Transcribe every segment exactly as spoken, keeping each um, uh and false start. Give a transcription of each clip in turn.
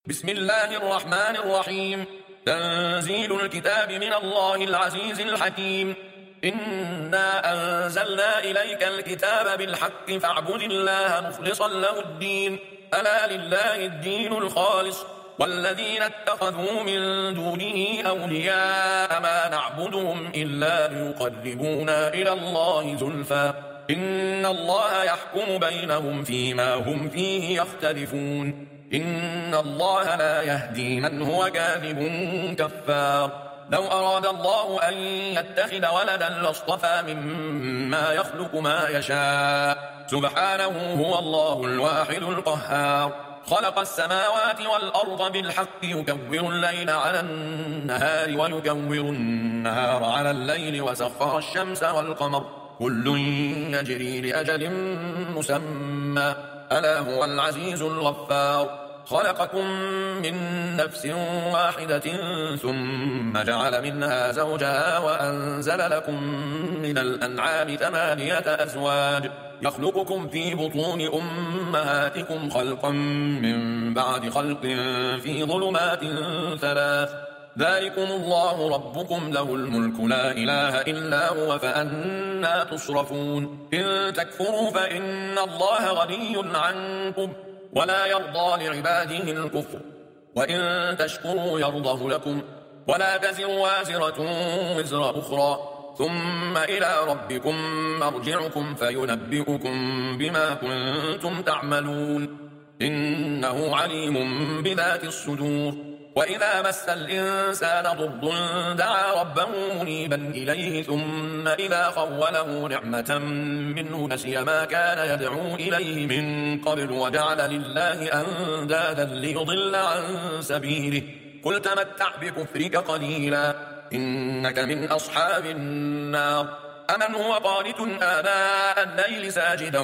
بسم الله الرحمن الرحيم. تنزيل الكتاب من الله العزيز الحكيم. إنا أنزلنا إليك الكتاب بالحق فاعبد الله مخلصا له الدين، ألا لله الدين الخالص، والذين اتخذوا من دونه أولياء ما نعبدهم إلا ليقربونا إلى الله زلفى إن الله يحكم بينهم فيما هم فيه يختلفون. إن الله لا يهدي من هو كاذب كفار. لو أراد الله أن يتخذ ولدا لاصطفى مما يخلق ما يشاء، سبحانه هو الله الواحد القهار. خلق السماوات والأرض بالحق يكور الليل على النهار ويكور النهار على الليل وسخر الشمس والقمر كل يجري لأجل مسمى ألا هو العزيز الغفار. خلقكم من نفس واحدة ثم جعل منها زوجها وأنزل لكم من الأنعام ثمانية أزواج يخلقكم في بطون أمهاتكم خلقا من بعد خلق في ظلمات ثلاث ذلكم الله ربكم له الملك لا إله إلا هو فأنا تصرفون. إن تكفروا فإن الله غني عنكم ولا يرضى لعباده الكفر، وإن تشكروا يرضه لكم ولا تزر وازرة وزر أخرى ثم إلى ربكم مرجعكم فينبئكم بما كنتم تعملون إنه عليم بذات الصدور. وإذا مس الإنسان ضر دعا ربه منيبا إليه ثم إذا خوله نعمة منه نسي ما كان يدعو إليه من قبل وجعل لله أندادا ليضل عن سبيله قل تمتع بكفرك قليلا إنك من أصحاب النار. أمن هو قانت آناء الليل ساجدا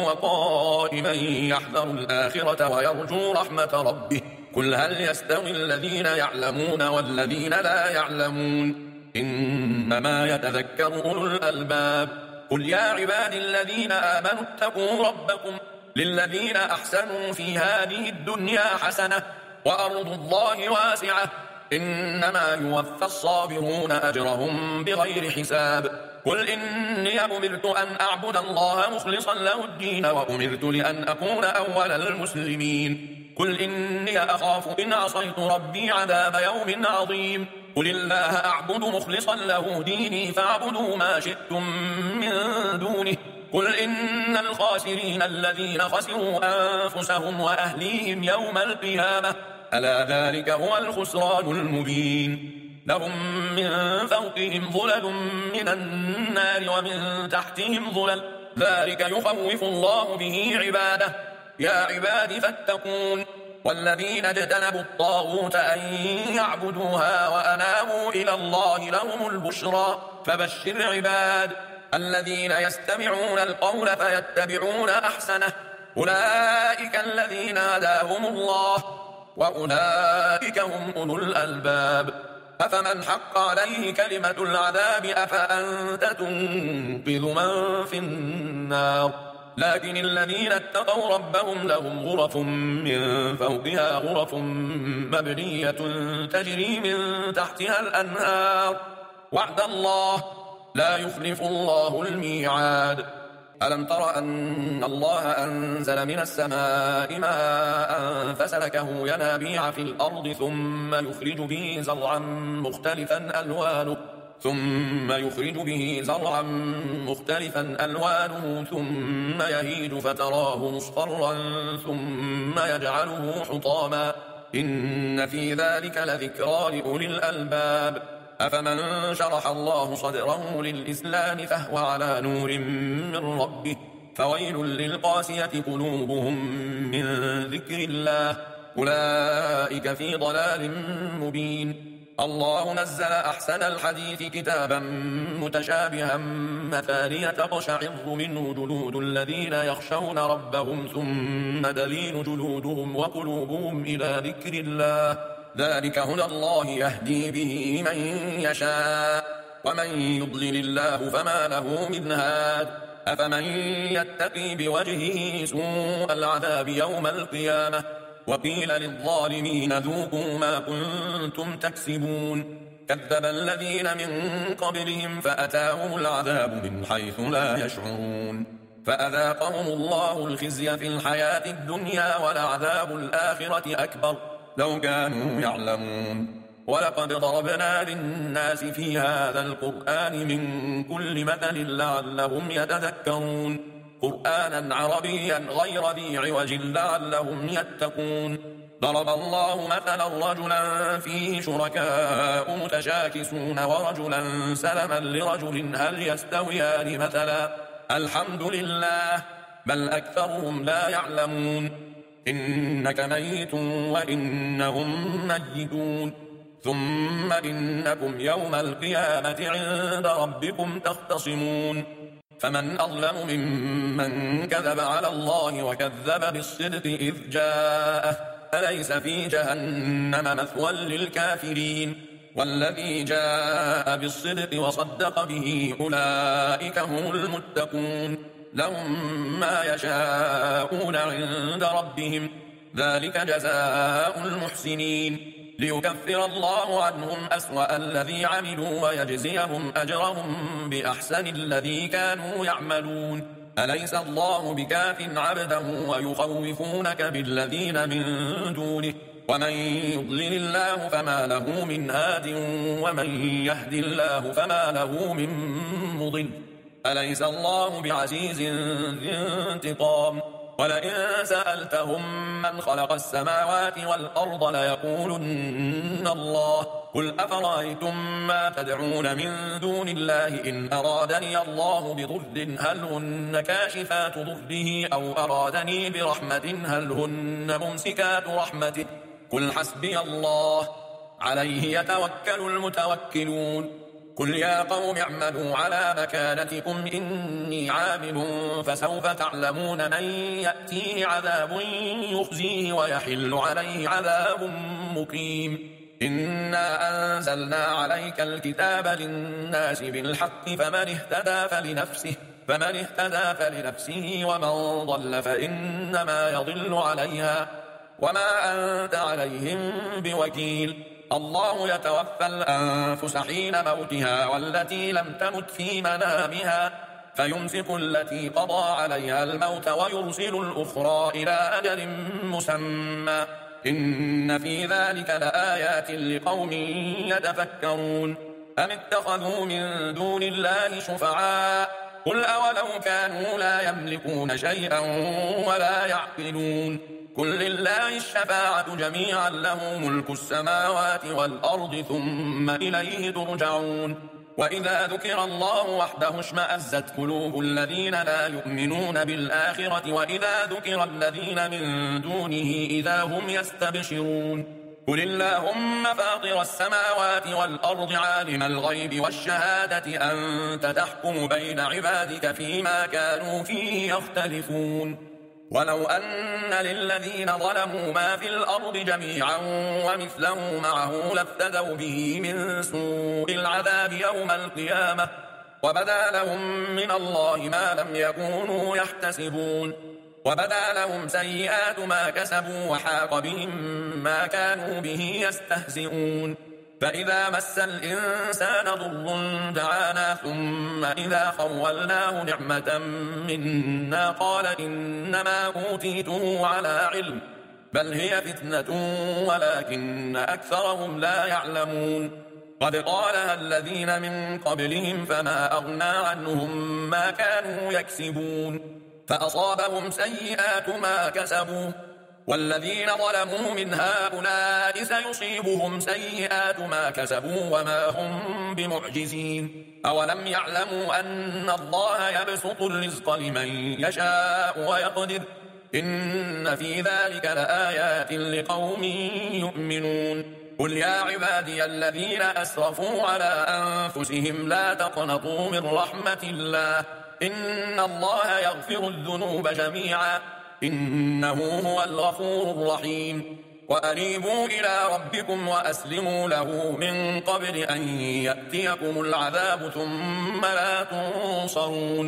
وقائما يحذر الآخرة ويرجو رحمة ربه قل هل يستوي الذين يعلمون والذين لا يعلمون إنما يتذكر أولو الألباب. قل يا عبادي الذين آمنوا اتقوا ربكم للذين أحسنوا في هذه الدنيا حسنة وأرض الله واسعة إنما يوفى الصابرون أجرهم بغير حساب. قل إني أمرت أن أعبد الله مخلصا له الدين وأمرت لأن أكون أول المسلمين. قل إني أخاف إن عصيت ربي عذاب يوم عظيم. قل الله أعبد مخلصا له ديني فاعبدوا ما شئتم من دونه. قل إن الخاسرين الذين خسروا أنفسهم وأهليهم يوم القيامة ألا ذلك هو الخسران المبين. لهم من فوقهم ظلل من النار ومن تحتهم ظلل ذلك يخوف الله به عباده يا عباد فاتقون. والذين اجتنبوا الطاغوت أن يعبدوها وأنابوا إلى الله لهم البشرى فبشر عباد الذين يستمعون القول فيتبعون أحسنه أولئك الذين هداهم الله وأولئك هم أولو الألباب. أفمن حق عليه كلمة العذاب أفأنت تنقذ من في النار. لكن الذين اتقوا ربهم لهم غرف من فوقها غرف مبنية تجري من تحتها الأنهار وعد الله لا يخلف الله الميعاد. ألم تر أن الله أنزل من السماء ماء فسلكه ينابيع في الأرض ثم يخرج به زرعا مختلفا ألوانه ثم يخرج به زرعا مختلفا ألوانه ثم يهيج فتراه مصفرا ثم يجعله حطاما إن في ذلك لذكرى لأولي الألباب. أفمن شرح الله صدره للإسلام فهو على نور من ربه فويل للقاسية قلوبهم من ذكر الله أولئك في ضلال مبين. الله نزل أحسن الحديث كتابا متشابها مثانية تقشعر منه جلود الذين يخشون ربهم ثم تلين جلودهم وقلوبهم إلى ذكر الله ذلك هدى الله يهدي به من يشاء ومن يضلل الله فما له من هاد. أفمن يتقي بوجهه سوء العذاب يوم القيامة وقيل للظالمين ذوقوا ما كنتم تكسبون كذب الذين من قبلهم فأتاهم العذاب من حيث لا يشعرون فأذاقهم الله الخزي في الحياة الدنيا ولعذاب الآخرة أكبر لو كانوا يعلمون ولقد ضربنا للناس في هذا القرآن من كل مثل لعلهم يتذكرون قرآنا عربيا غير ذي عوج لعلهم يتقون ضرب الله مثلا رجلا فيه شركاء متشاكسون ورجلا سلما لرجل هل يستويان مثلا الحمد لله بل أكثرهم لا يعلمون إنك ميت وإنهم ميتون ثم إنكم يوم القيامة عند ربكم تختصمون فمن أظلم ممن كذب على الله وكذب بالصدق إذ جاءه أليس في جهنم مثوى للكافرين والذي جاء بالصدق وصدق به أولئك هم المتقون لهم ما يشاءون عند ربهم ذلك جزاء المحسنين ليكفر الله عنهم أسوأ الذي عملوا ويجزيهم أجرهم بأحسن الذي كانوا يعملون أليس الله بكاف عبده ويخوفونك بالذين من دونه ومن يضلل الله فما له من هاد ومن يهد الله فما له من مضل أليس الله بعزيز ذي انتقام ولئن سألتهم من خلق السماوات والأرض ليقولن الله قل أفرأيتم ما تدعون من دون الله إن أرادني الله بضر هل هن كاشفات ضره أو أرادني برحمة هل هن ممسكات رحمته قل حسبي الله عليه يتوكل المتوكلون قل يا قوم اعملوا على مكانتكم إني عامل فسوف تعلمون من يأتيه عذاب يخزيه ويحل عليه عذاب مقيم إنا أنزلنا عليك الكتاب للناس بالحق فمن اهتدى فلنفسه فمن اهتدى فلنفسه ومن ضل فإنما يضل عليها وما أنت عليهم بوكيل الله يتوفى الأنفس حين موتها والتي لم تمت في منامها فيمسك التي قضى عليها الموت ويرسل الأخرى إلى أجل مسمى إن في ذلك لآيات لقوم يتفكرون أم اتخذوا من دون الله شفعاء قل أولو كانوا لا يملكون شيئا ولا يعقلون قل لله الشفاعة جميعا له ملك السماوات والأرض ثم إليه ترجعون وإذا ذكر الله وحده اشمأزت قلوب الذين لا يؤمنون بالآخرة وإذا ذكر الذين من دونه إذا هم يستبشرون قل اللهم فاطر السماوات والأرض عالم الغيب والشهادة أنت تحكم بين عبادك فيما كانوا فيه يختلفون ولو أن للذين ظلموا ما في الأرض جميعا ومثله معه لافتدوا به من سوء العذاب يوم القيامة وبدا لهم من الله ما لم يكونوا يحتسبون وبدا لهم سيئات ما كسبوا وحاق بهم ما كانوا به يستهزئون فإذا مس الإنسان ضر دعانا ثم إذا خولناه نعمة منا قال إنما أوتيته على علم بل هي فتنة ولكن أكثرهم لا يعلمون قد قالها الذين من قبلهم فما أغنى عنهم ما كانوا يكسبون فأصابهم سيئات ما كسبوا والذين ظلموا من هؤلاء سيصيبهم سيئات ما كسبوا وما هم بمعجزين أولم يعلموا أن الله يبسط الرزق لمن يشاء ويقدر إن في ذلك لآيات لقوم يؤمنون قل يا عبادي الذين أسرفوا على أنفسهم لا تقنطوا من رحمة الله إن الله يغفر الذنوب جميعا إنه هو الغفور الرحيم وأنيبوا إلى ربكم وأسلموا له من قبل أن يأتيكم العذاب ثم لا تنصرون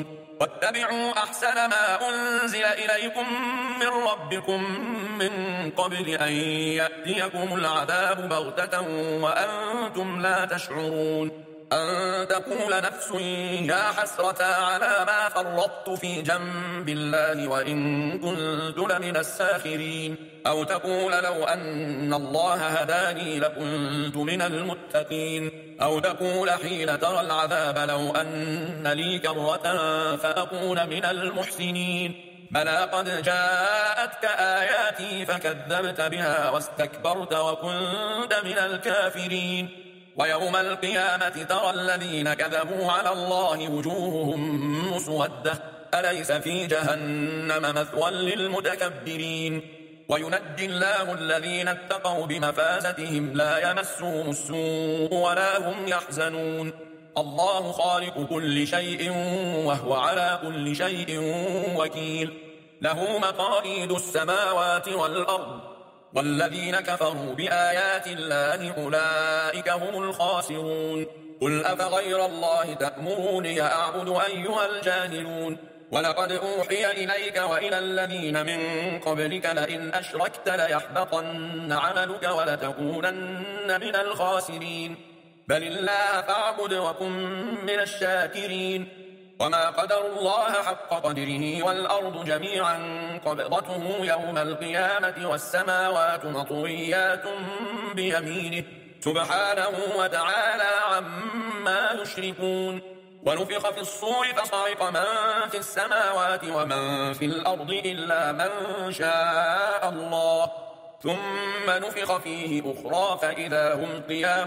واتبعوا أحسن ما أنزل إليكم من ربكم من قبل أن يأتيكم العذاب بغتة وأنتم لا تشعرون أن تقول نفس يا حسرة على ما فرطت في جنب الله وإن كنت لمن الساخرين أو تقول لو أن الله هداني لكنت من المتقين أو تقول حين ترى العذاب لو أن لي كرة فأكون من المحسنين بلى قد جاءتك آياتي فكذبت بها واستكبرت وكنت من الكافرين ويوم القيامة ترى الذين كذبوا على الله وجوههم مسودة أليس في جهنم مثوى للمتكبرين وينجي الله الذين اتقوا بمفازتهم لا يمسهم السوء ولا هم يحزنون الله خالق كل شيء وهو على كل شيء وكيل له مقاليد السماوات والأرض والذين كفروا بآيات الله أولئك هم الخاسرون قل أفغير الله تأمروني أعبد أيها الجاهلون ولقد أوحي إليك وإلى الذين من قبلك لئن أشركت ليحبطن عملك ولتكونن من الخاسرين بل الله فاعبد وكن من الشاكرين وما قدر الله حق قدره والأرض جميعا قبضته يوم القيامة والسماوات مطويات بيمينه سبحانه وتعالى عما يشركون ونفخ في الصور فصعق من في السماوات ومن في الأرض إلا من شاء الله ثم نفخ فيه أخرى فإذا هم قيام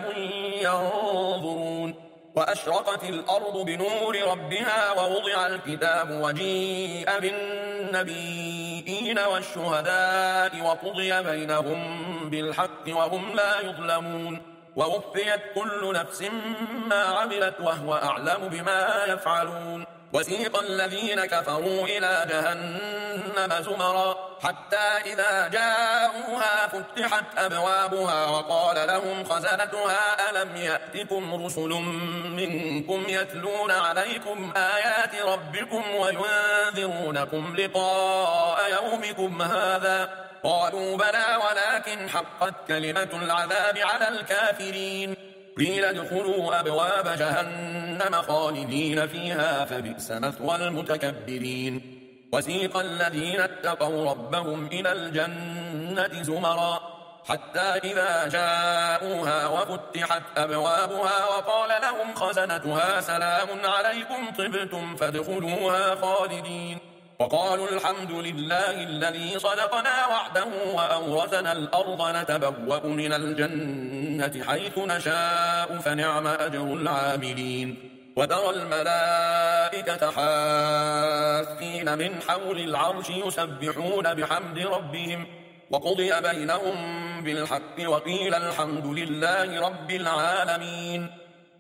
ينظرون وأشرقت الأرض بنور ربها ووضع الكتاب وجيء بالنبيين والشهداء وقضي بينهم بالحق وهم لا يظلمون ووفيت كل نفس ما عملت وهو أعلم بما يفعلون وسيق الذين كفروا إلى جهنم زمرا حتى إذا جاءوها فتحت أبوابها وقال لهم خزنتها ألم يأتكم رسل منكم يتلون عليكم آيات ربكم وينذرونكم لقاء يومكم هذا قالوا بلى ولكن حقت كلمة العذاب على الكافرين قيل ادخلوا أبواب جهنم خالدين فيها فبئس مثوى المتكبرين وسيق الذين اتقوا ربهم إلى الجنة زمرا حتى إذا جاءوها وفتحت أبوابها وقال لهم خزنتها سلام عليكم طبتم فادخلوها خالدين وقالوا الحمد لله الذي صدقنا وعده وأورثنا الأرض نتبوأ من الجنة حيث نشاء فنعم أجر العاملين وترى الملائكة حافين من حول العرش يسبحون بحمد ربهم وقضي بينهم بالحق وقيل الحمد لله رب العالمين